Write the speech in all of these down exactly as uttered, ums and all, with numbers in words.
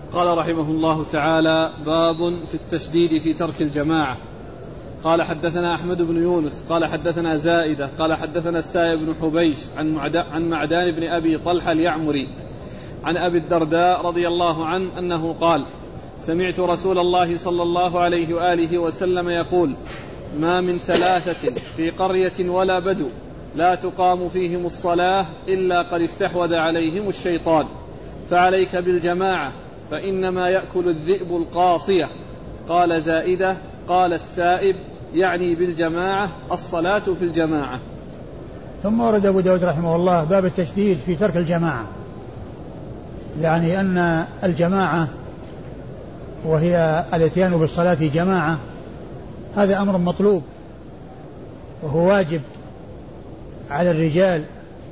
قال رحمه الله تعالى: باب في التشديد في ترك الجماعة. قال حدثنا أحمد بن يونس قال حدثنا زائدة قال حدثنا السائب بن حبيش عن معدان بن أبي طلحة اليعمري عن أبي الدرداء رضي الله عنه أنه قال: سمعت رسول الله صلى الله عليه وآله وسلم يقول: ما من ثلاثة في قرية ولا بدو لا تقام فيهم الصلاة إلا قد استحوذ عليهم الشيطان، فعليك بالجماعة فإنما يأكل الذئب القاصية. قال زائدة: قال السائب يعني بالجماعة الصلاة في الجماعة. ثم ورد أبو داود رحمه الله باب التشديد في ترك الجماعة، يعني أن الجماعة وهي الاتيان بالصلاة جماعة هذا أمر مطلوب وهو واجب على الرجال،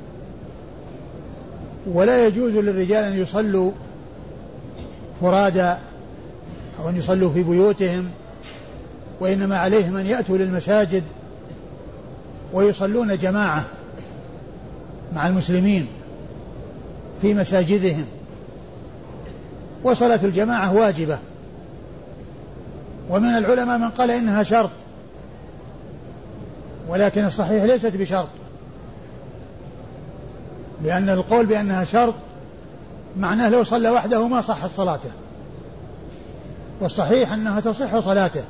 ولا يجوز للرجال أن يصلوا فرادى أو أن يصلوا في بيوتهم، وإنما عليهم أن يأتوا للمساجد ويصلون جماعة مع المسلمين في مساجدهم. وصلاة الجماعة واجبة، ومن العلماء من قال إنها شرط، ولكن الصحيح ليست بشرط، لأن القول بأنها شرط معناه لو صلى وحده ما صحت صلاته، والصحيح أنها تصح صلاته،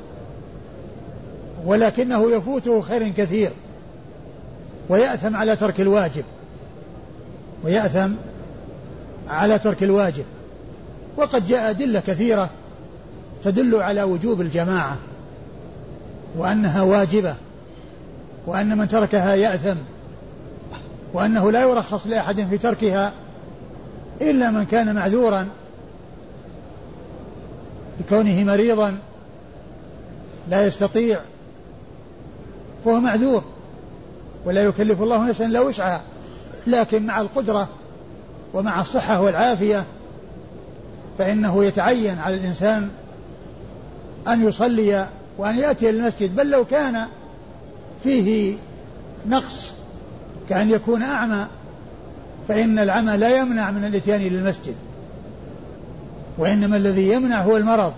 ولكنه يفوته خير كثير ويأثم على ترك الواجب ويأثم على ترك الواجب. وقد جاء أدلة كثيرة تدل على وجوب الجماعة وأنها واجبة، وأن من تركها يأثم، وأنه لا يرخص لأحد في تركها إلا من كان معذورا بكونه مريضا لا يستطيع فهو معذور، ولا يكلف الله نفسا إلا وسعها، لكن مع القدرة ومع الصحة والعافية فإنه يتعين على الإنسان أن يصلي وأن يأتي للمسجد، بل لو كان فيه نقص كأن يكون أعمى فإن العمى لا يمنع من الإتيان للمسجد، وإنما الذي يمنع هو المرض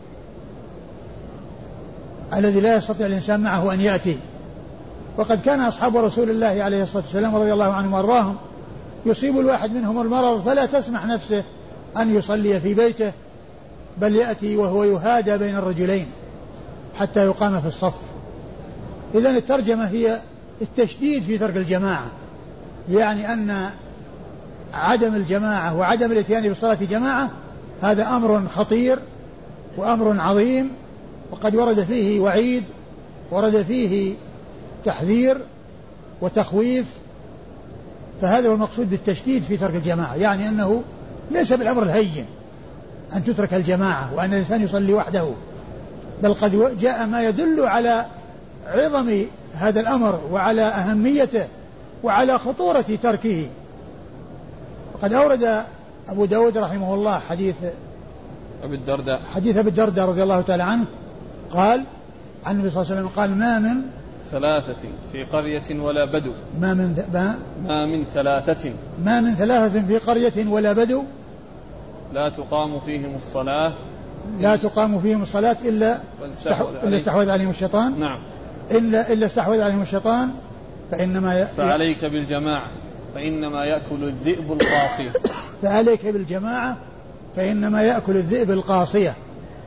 الذي لا يستطيع الإنسان معه أن يأتي. وقد كان أصحاب رسول الله عليه الصلاة والسلام رضي الله عنهم وارضاهم يصيب الواحد منهم المرض فلا تسمح نفسه أن يصلي في بيته، بل يأتي وهو يهادى بين الرجلين حتى يقام في الصف. إذن الترجمة هي التشديد في ترك الجماعة، يعني أن عدم الجماعة وعدم الاتيان بالصلاة جماعة هذا أمر خطير وأمر عظيم، وقد ورد فيه وعيد، ورد فيه تحذير وتخويف. فهذا هو المقصود بالتشديد في ترك الجماعة، يعني أنه ليس بالأمر الهين أن تترك الجماعة وأن الإنسان يصلي وحده، بل قد جاء ما يدل على عظم هذا الأمر وعلى أهميته وعلى خطورة تركه. وقد أورد أبو داود رحمه الله حديث أبي الدرداء حديث أبي الدرداء رضي الله تعالى عنه قال عن النبي صلى الله عليه وسلم قال: ما من ثلاثة في قرية ولا بدو ما من ث... ما... ما من ثلاثة ما من ثلاثة في قرية ولا بدو لا تقام فيهم الصلاة لا تقام فيهم الصلاة إلا إلا استحوذ عليهم الشيطان. نعم. إلا إلا استحوذ عليهم الشيطان فإنما ي... فعليك بالجماعة فإنما يأكل الذئب القاصية. فعليك بالجماعة فإنما يأكل الذئب القاصية.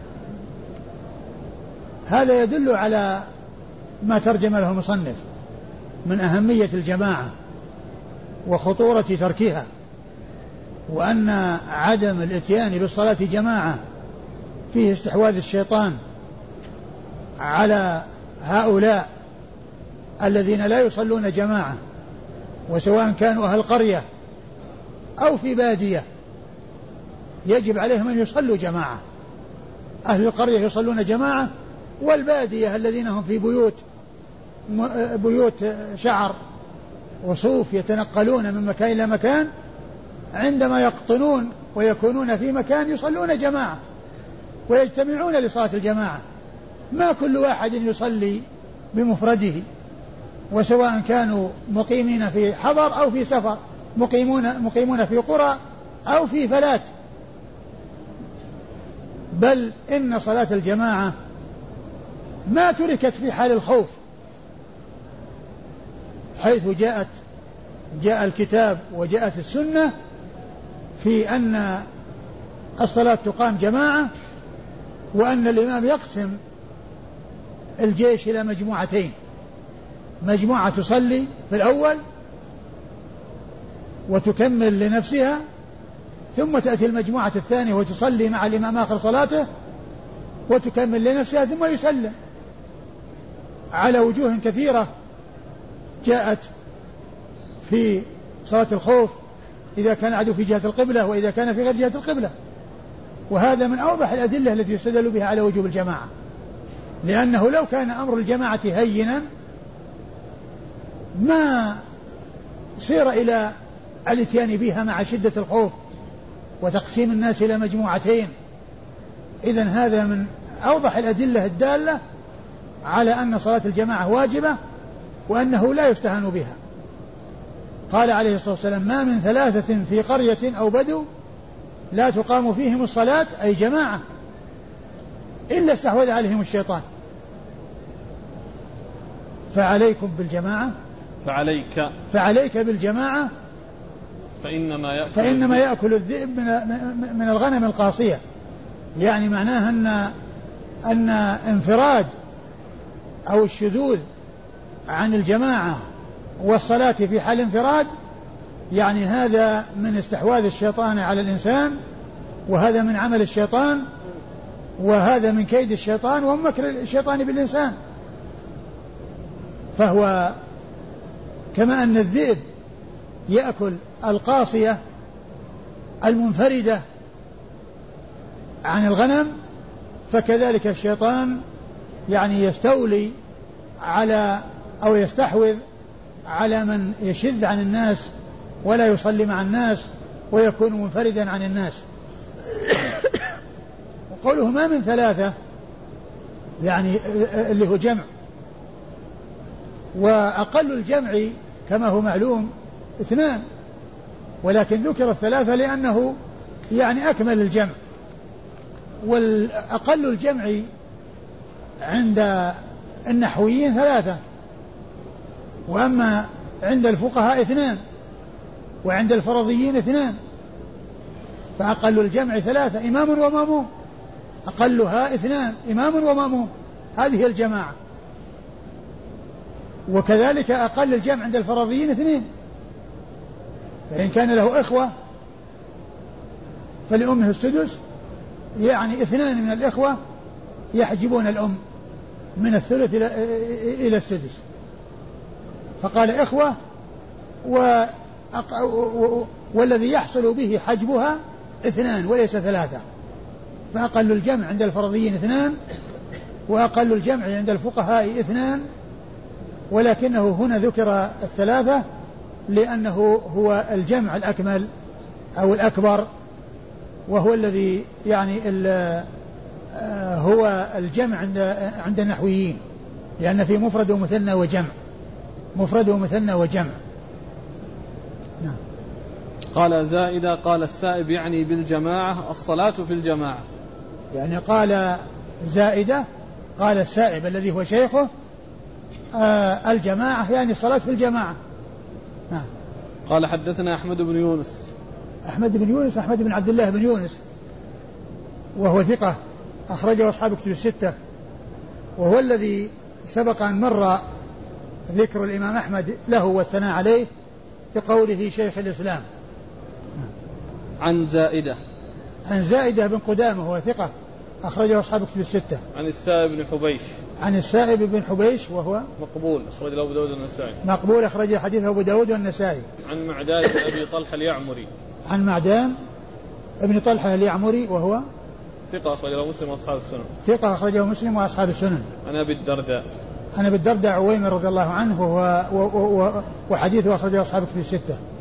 هذا يدل على ما ترجم له المصنف من أهمية الجماعة وخطورة تركها، وأن عدم الاتيان بالصلاة جماعة فيه استحواذ الشيطان على هؤلاء الذين لا يصلون جماعة، وسواء كانوا أهل قرية أو في بادية يجب عليهم أن يصلوا جماعة. أهل القرية يصلون جماعة، والبادية الذين هم في بيوت بيوت شعر وصوف يتنقلون من مكان إلى مكان، عندما يقطنون ويكونون في مكان يصلون جماعة ويجتمعون لصلاة الجماعة. ما كل واحد يصلي بمفرده، وسواء كانوا مقيمين في حضر أو في سفر، مقيمون, مقيمون في قرى أو في فلات، بل إن صلاة الجماعة ما تركت في حال الخوف، حيث جاءت جاء الكتاب وجاءت السنة في أن الصلاة تقام جماعة، وأن الإمام يقسم الجيش إلى مجموعتين، مجموعة تصلي في الأول وتكمل لنفسها، ثم تأتي المجموعة الثانية وتصلي مع الإمام آخر صلاته وتكمل لنفسها ثم يسلم، على وجوه كثيرة جاءت في صلاة الخوف، إذا كان العدو في جهة القبلة وإذا كان في غير جهة القبلة. وهذا من أوضح الأدلة التي يستدل بها على وجوب الجماعة، لأنه لو كان أمر الجماعة هينا ما سير إلى الاتيان بها مع شدة الخوف وتقسيم الناس إلى مجموعتين. إذن هذا من أوضح الأدلة الدالة على أن صلاة الجماعة واجبة وأنه لا يستهان بها. قال عليه الصلاة والسلام: ما من ثلاثة في قرية أو بدو لا تقام فيهم الصلاة، أي جماعة، إلا استحوذ عليهم الشيطان. فعليكم بالجماعة فعليك فعليك بالجماعة فإنما يأكل, فإنما يأكل الذئب من, من الغنم القاصية. يعني معناها أن أن انفراد أو الشذوذ عن الجماعة والصلاة في حال انفراد، يعني هذا من استحواذ الشيطان على الإنسان، وهذا من عمل الشيطان، وهذا من كيد الشيطان ومكر الشيطان بالإنسان. فهو كما أن الذئب يأكل القاصية المنفردة عن الغنم، فكذلك الشيطان يعني يستولي على أو يستحوذ على من يشذ عن الناس ولا يصلي مع الناس ويكون منفردا عن الناس. وقوله ما من ثلاثة يعني اللي هو جمع، وأقل الجمع كما هو معلوم اثنان، ولكن ذكر الثلاثة لأنه يعني أكمل الجمع. والأقل الجمع عند النحويين ثلاثة، وأما عند الفقهاء اثنان، وعند الفرضيين اثنان. فأقل الجمع ثلاثة، إمام وماموم، أقلها اثنان، إمام وماموم، هذه الجماعة. وكذلك أقل الجمع عند الفرضيين اثنين، فإن كان له إخوة فلأمه السدس، يعني اثنان من الإخوة يحجبون الأم من الثلث إلى السدس، فقال إخوة و... والذي يحصل به حجبها اثنان وليس ثلاثة. فأقل الجمع عند الفرضيين اثنان، وأقل الجمع عند الفقهاء اثنان، ولكنه هنا ذكر الثلاثة لأنه هو الجمع الأكمل أو الأكبر، وهو الذي يعني هو الجمع عند عند النحويين، لأن في مفرد ومثنى وجمع، مفرد ومثنى وجمع. نعم. قال زائدة قال السائب يعني بالجماعة الصلاة في الجماعة. يعني قال زائدة قال السائب الذي هو شيخه آه الجماعة يعني الصلاة في الجماعة. نعم. قال حدثنا أحمد بن يونس. أحمد بن يونس أحمد بن عبد الله بن يونس، وهو ثقة أخرجه أصحاب كتب الستة، وهو الذي سبق أن مر ذكر الإمام أحمد له والثناء عليه بقوله شيخ الإسلام. عن زائدة عن زائدة بن قدامة وهو ثقة أخرجه أصحاب كتب الستة. عن السائب بن حبيش. عن السائب بن حبيش وهو مقبول أخرج له أبو داود والنسائي. مقبول أخرج حديثه أبو داود والنسائي. عن معدان بن أبي طلحة اليعمري. عن معدان ابن طلحة اليعمري وهو ثقة أخرجه مسلم وأصحاب السنن. ثقة أخرجه مسلم وأصحاب السنن. عن أبي الدرداء. عن أبي الدرداء عويمر رضي الله عنه وهو وحديثه أخرجه أصحاب كتب الستة.